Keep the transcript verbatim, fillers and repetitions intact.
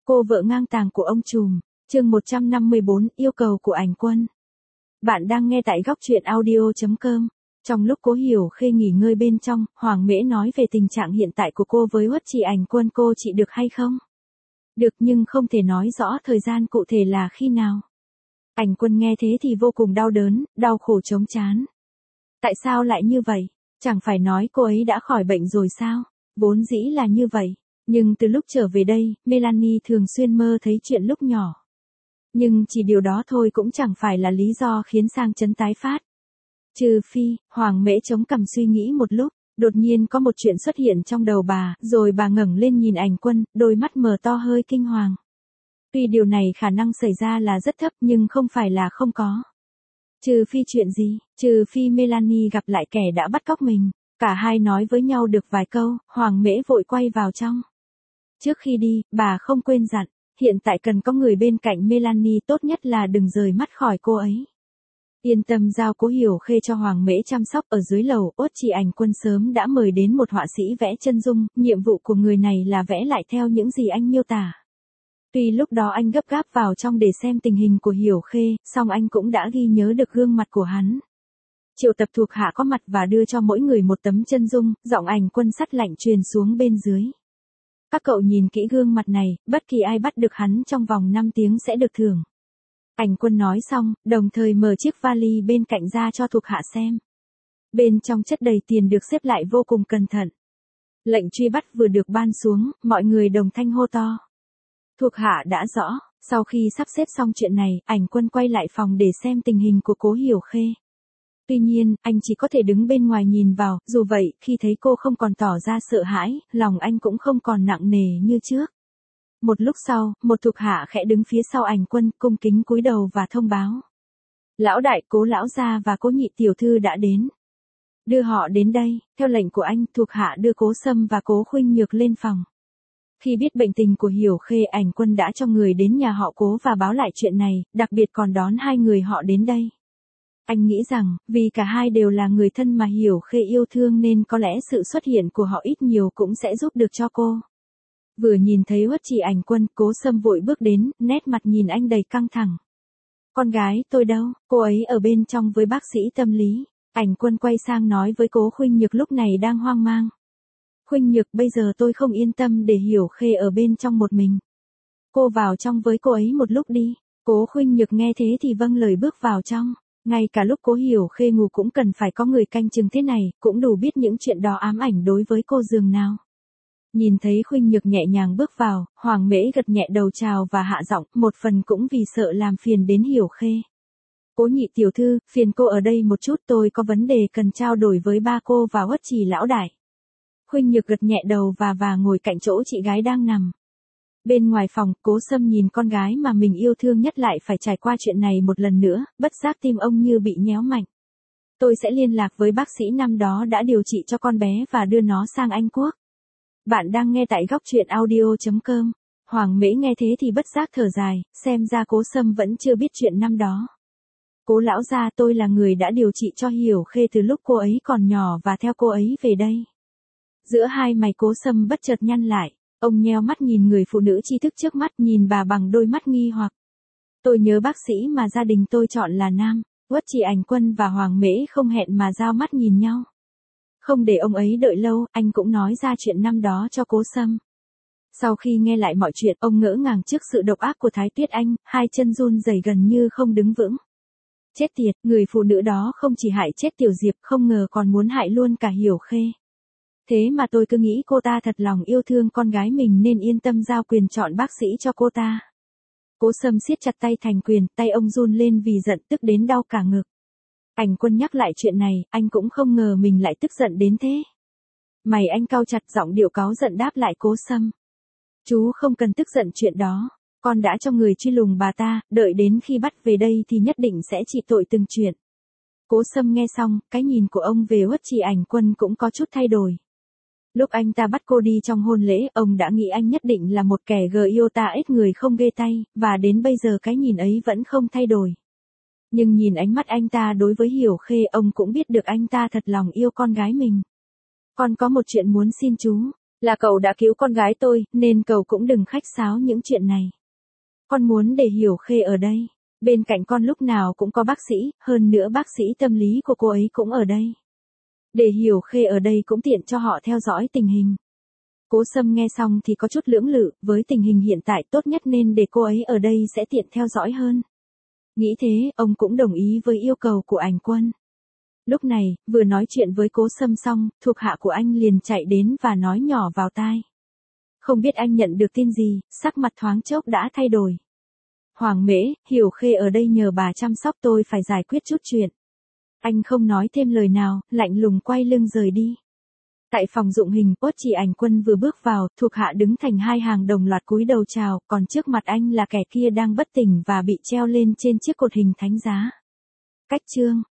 Cô vợ ngang tàng của ông trùm, chương một trăm năm mươi bốn, yêu cầu của Ảnh Quân. Bạn đang nghe tại góc truyện audio chấm com. Trong lúc Cố Hiểu Khê nghỉ ngơi bên trong, Hoàng Mễ nói về tình trạng hiện tại của cô với Uất Trì Ảnh Quân, cô trị được hay không? Được, nhưng không thể nói rõ thời gian cụ thể là khi nào. Ảnh Quân nghe thế thì vô cùng đau đớn, đau khổ trống trán. Tại sao lại như vậy? Chẳng phải nói cô ấy đã khỏi bệnh rồi sao? Vốn dĩ là như vậy. Nhưng từ lúc trở về đây, Melanie thường xuyên mơ thấy chuyện lúc nhỏ. Nhưng chỉ điều đó thôi cũng chẳng phải là lý do khiến sang chấn tái phát. Trừ phi, Hoàng Mễ chống cằm suy nghĩ một lúc, đột nhiên có một chuyện xuất hiện trong đầu bà, rồi bà ngẩng lên nhìn Ảnh Quân, đôi mắt mở to hơi kinh hoàng. Tuy điều này khả năng xảy ra là rất thấp nhưng không phải là không có. Trừ phi chuyện gì? Trừ phi Melanie gặp lại kẻ đã bắt cóc mình. Cả hai nói với nhau được vài câu, Hoàng Mễ vội quay vào trong. Trước khi đi, bà không quên dặn, hiện tại cần có người bên cạnh Melanie, tốt nhất là đừng rời mắt khỏi cô ấy. Yên tâm giao Cố Hiểu Khê cho Hoàng Mễ chăm sóc. Ở dưới lầu, Uất Trì Ảnh Quân sớm đã mời đến một họa sĩ vẽ chân dung, nhiệm vụ của người này là vẽ lại theo những gì anh miêu tả. Tuy lúc đó anh gấp gáp vào trong để xem tình hình của Hiểu Khê, song anh cũng đã ghi nhớ được gương mặt của hắn. Triệu tập thuộc hạ có mặt và đưa cho mỗi người một tấm chân dung, giọng Ảnh Quân sắt lạnh truyền xuống bên dưới. Các cậu nhìn kỹ gương mặt này, bất kỳ ai bắt được hắn trong vòng năm tiếng sẽ được thưởng. Ảnh Quân nói xong, đồng thời mở chiếc vali bên cạnh ra cho thuộc hạ xem. Bên trong chất đầy tiền được xếp lại vô cùng cẩn thận. Lệnh truy bắt vừa được ban xuống, mọi người đồng thanh hô to. Thuộc hạ đã rõ. Sau khi sắp xếp xong chuyện này, Ảnh Quân quay lại phòng để xem tình hình của Cố Hiểu Khê. Tuy nhiên, anh chỉ có thể đứng bên ngoài nhìn vào, dù vậy, khi thấy cô không còn tỏ ra sợ hãi, lòng anh cũng không còn nặng nề như trước. Một lúc sau, một thuộc hạ khẽ đứng phía sau Ảnh Quân, cung kính cúi đầu và thông báo. Lão đại, Cố lão gia và Cố nhị tiểu thư đã đến. Đưa họ đến đây. Theo lệnh của anh, thuộc hạ đưa Cố Sâm và Cố Khuynh Nhược lên phòng. Khi biết bệnh tình của Hiểu Khê, Ảnh Quân đã cho người đến nhà họ Cố và báo lại chuyện này, đặc biệt còn đón hai người họ đến đây. Anh nghĩ rằng, vì cả hai đều là người thân mà Hiểu Khê yêu thương nên có lẽ sự xuất hiện của họ ít nhiều cũng sẽ giúp được cho cô. Vừa nhìn thấy Uất Trì Ảnh Quân, Cố Sâm vội bước đến, nét mặt nhìn anh đầy căng thẳng. Con gái tôi đâu? Cô ấy ở bên trong với bác sĩ tâm lý. Ảnh Quân quay sang nói với Cố Khuynh Nhược lúc này đang hoang mang. Khuynh Nhược, bây giờ tôi không yên tâm để Hiểu Khê ở bên trong một mình. Cô vào trong với cô ấy một lúc đi. Cố Khuynh Nhược nghe thế thì vâng lời bước vào trong. Ngay cả lúc Cố Hiểu Khê ngủ cũng cần phải có người canh chừng thế này, cũng đủ biết những chuyện đó ám ảnh đối với cô giường nào. Nhìn thấy Khuynh Nhược nhẹ nhàng bước vào, Hoàng Mễ gật nhẹ đầu chào và hạ giọng, một phần cũng vì sợ làm phiền đến Hiểu Khê. Cố nhị tiểu thư, phiền cô ở đây một chút, tôi có vấn đề cần trao đổi với ba cô và Uất Trì lão đại. Khuynh Nhược gật nhẹ đầu và và ngồi cạnh chỗ chị gái đang nằm. Bên ngoài phòng, Cố Sâm nhìn con gái mà mình yêu thương nhất lại phải trải qua chuyện này một lần nữa, bất giác tim ông như bị nhéo mạnh. Tôi sẽ liên lạc với bác sĩ năm đó đã điều trị cho con bé và đưa nó sang Anh Quốc. Bạn đang nghe tại góc truyện audio chấm com. Hoàng Mễ nghe thế thì bất giác thở dài, xem ra Cố Sâm vẫn chưa biết chuyện năm đó. Cố lão gia, tôi là người đã điều trị cho Hiểu Khê từ lúc cô ấy còn nhỏ và theo cô ấy về đây. Giữa hai mày Cố Sâm bất chợt nhăn lại. Ông nheo mắt nhìn người phụ nữ tri thức trước mắt, nhìn bà bằng đôi mắt nghi hoặc. Tôi nhớ bác sĩ mà gia đình tôi chọn là nam. Uất Trì Ảnh Quân và Hoàng Mễ không hẹn mà giao mắt nhìn nhau. Không để ông ấy đợi lâu, anh cũng nói ra chuyện năm đó cho Cố Sâm. Sau khi nghe lại mọi chuyện, ông ngỡ ngàng trước sự độc ác của Thái Tuyết Anh, hai chân run rẩy gần như không đứng vững. Chết tiệt, người phụ nữ đó không chỉ hại chết Tiểu Diệp, không ngờ còn muốn hại luôn cả Hiểu Khê. Thế mà tôi cứ nghĩ cô ta thật lòng yêu thương con gái mình nên yên tâm giao quyền chọn bác sĩ cho cô ta. Cố Sâm siết chặt tay thành quyền, tay ông run lên vì giận, tức đến đau cả ngực. Ảnh Quân nhắc lại chuyện này, anh cũng không ngờ mình lại tức giận đến thế. Mày anh cau chặt, giọng điệu cáu giận đáp lại Cố Sâm. Chú không cần tức giận chuyện đó, con đã cho người truy lùng bà ta, đợi đến khi bắt về đây thì nhất định sẽ trị tội từng chuyện. Cố Sâm nghe xong, cái nhìn của ông về Uất Trì Ảnh Quân cũng có chút thay đổi. Lúc anh ta bắt cô đi trong hôn lễ, ông đã nghĩ anh nhất định là một kẻ gờ yêu ta ít người không ghê tay, và đến bây giờ cái nhìn ấy vẫn không thay đổi. Nhưng nhìn ánh mắt anh ta đối với Hiểu Khê, ông cũng biết được anh ta thật lòng yêu con gái mình. Con có một chuyện muốn xin chú. Là cậu đã cứu con gái tôi, nên cậu cũng đừng khách sáo những chuyện này. Con muốn để Hiểu Khê ở đây. Bên cạnh con lúc nào cũng có bác sĩ, hơn nữa bác sĩ tâm lý của cô ấy cũng ở đây. Để Hiểu Khê ở đây cũng tiện cho họ theo dõi tình hình. Cố Sâm nghe xong thì có chút lưỡng lự, với tình hình hiện tại tốt nhất nên để cô ấy ở đây sẽ tiện theo dõi hơn. Nghĩ thế, ông cũng đồng ý với yêu cầu của Ảnh Quân. Lúc này, vừa nói chuyện với Cố Sâm xong, thuộc hạ của anh liền chạy đến và nói nhỏ vào tai. Không biết anh nhận được tin gì, sắc mặt thoáng chốc đã thay đổi. Hoàng Mễ, Hiểu Khê ở đây nhờ bà chăm sóc, tôi phải giải quyết chút chuyện. Anh không nói thêm lời nào, lạnh lùng quay lưng rời đi. Tại phòng dụng hình, Uất Chỉ Ảnh Quân vừa bước vào, thuộc hạ đứng thành hai hàng đồng loạt cúi đầu chào, còn trước mặt anh là kẻ kia đang bất tỉnh và bị treo lên trên chiếc cột hình thánh giá. Cách chương